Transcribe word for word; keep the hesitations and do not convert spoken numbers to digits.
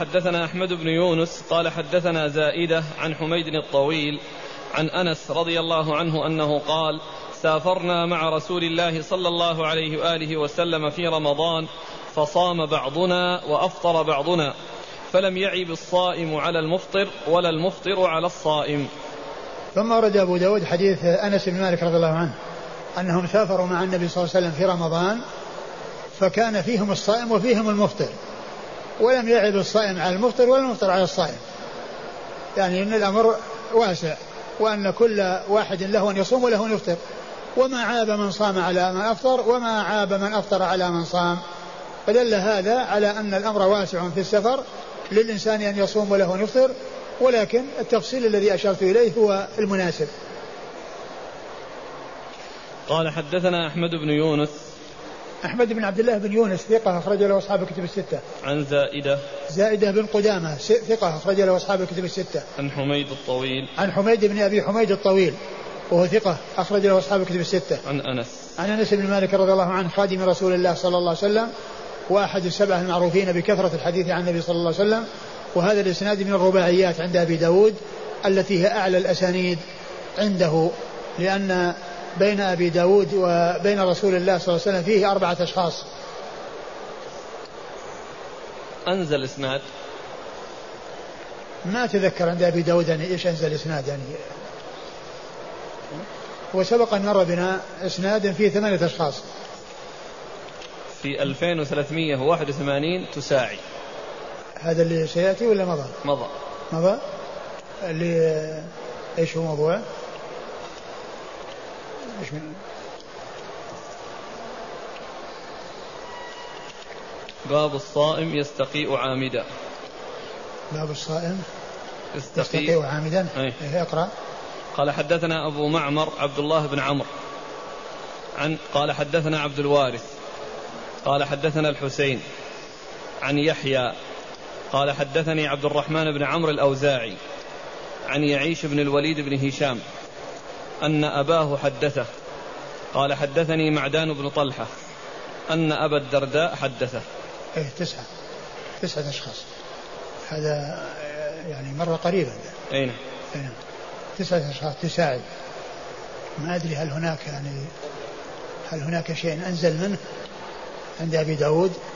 حدثنا أحمد بن يونس قال حدثنا زائدة عن حميد الطويل عن أنس رضي الله عنه أنه قال سافرنا مع رسول الله صلى الله عليه وآله وسلم في رمضان فصام بعضنا وأفطر بعضنا فلم يعب الصائم على المفطر ولا المفطر على الصائم. ثم ورد أبو داود حديث أنس بن مالك رضي الله عنه أنهم سافروا مع النبي صلى الله عليه وسلم في رمضان فكان فيهم الصائم وفيهم المفطر ولم يعب الصائم على المفطر ولا المفطر على الصائم، يعني أن الأمر واسع وأن كل واحد له أن يصوم وله أن يفطر، وما عاب من صام على من أفطر وما عاب من أفطر على من صام، فدل هذا على أن الأمر واسع في السفر للإنسان أن يصوم وله أن يفطر، ولكن التفصيل الذي أشرت إليه هو المناسب. قال حدثنا أحمد بن يونس أحمد بن عبد الله بن يونس ثقة أخرج له أصحاب الكتب الستة. عن زائدة زائدة بن قدامة ثقة أخرج له أصحاب الكتب الستة. عن حميد الطويل عن حميد بن أبي حميد الطويل وهو ثقة أخرج له أصحاب الكتب الستة. عن أنس عن أنس بن مالك رضي الله عنه خادم رسول الله صلى الله عليه وسلم وأحد السبعة المعروفين بكثرة الحديث عن النبي صلى الله عليه وسلم، وهذا الإسناد من الرباعيات عند أبي داود التي هي أعلى الأسانيد عنده، لأن بين أبي داود وبين رسول الله صلى الله عليه وسلم فيه أربعة أشخاص. أنزل إسناد ما أتذكر عند أبي داود يعني إيش أنزل إسناد، يعني وسبق أن مر بنا إسناد فيه ثمانية أشخاص في ألفين وثلاثمائة وواحد وثمانين تساعي. هذا اللي سيأتي ولا مضى؟ مضى مضى اللي إيش هو موضوع؟ إيش من باب الصائم يستقيء عامدا. باب الصائم يستقيء, يستقيء عامدا. أي. اقرأ. قال حدثنا أبو معمر عبد الله بن عمرو عن قال حدثنا عبد الوارث قال حدثنا الحسين عن يحيى قال حدثني عبد الرحمن بن عمرو الأوزاعي عن يعيش بن الوليد بن هشام أن أباه حدثه قال حدثني معدان بن طلحة أن أبا الدرداء حدثه. إيه تسعة تسعة أشخاص، هذا يعني مرة قريبا. أين؟ أين تسعة أشخاص تساعد. ما أدري هل هناك يعني هل هناك شيء أنزل منه عند أبي داود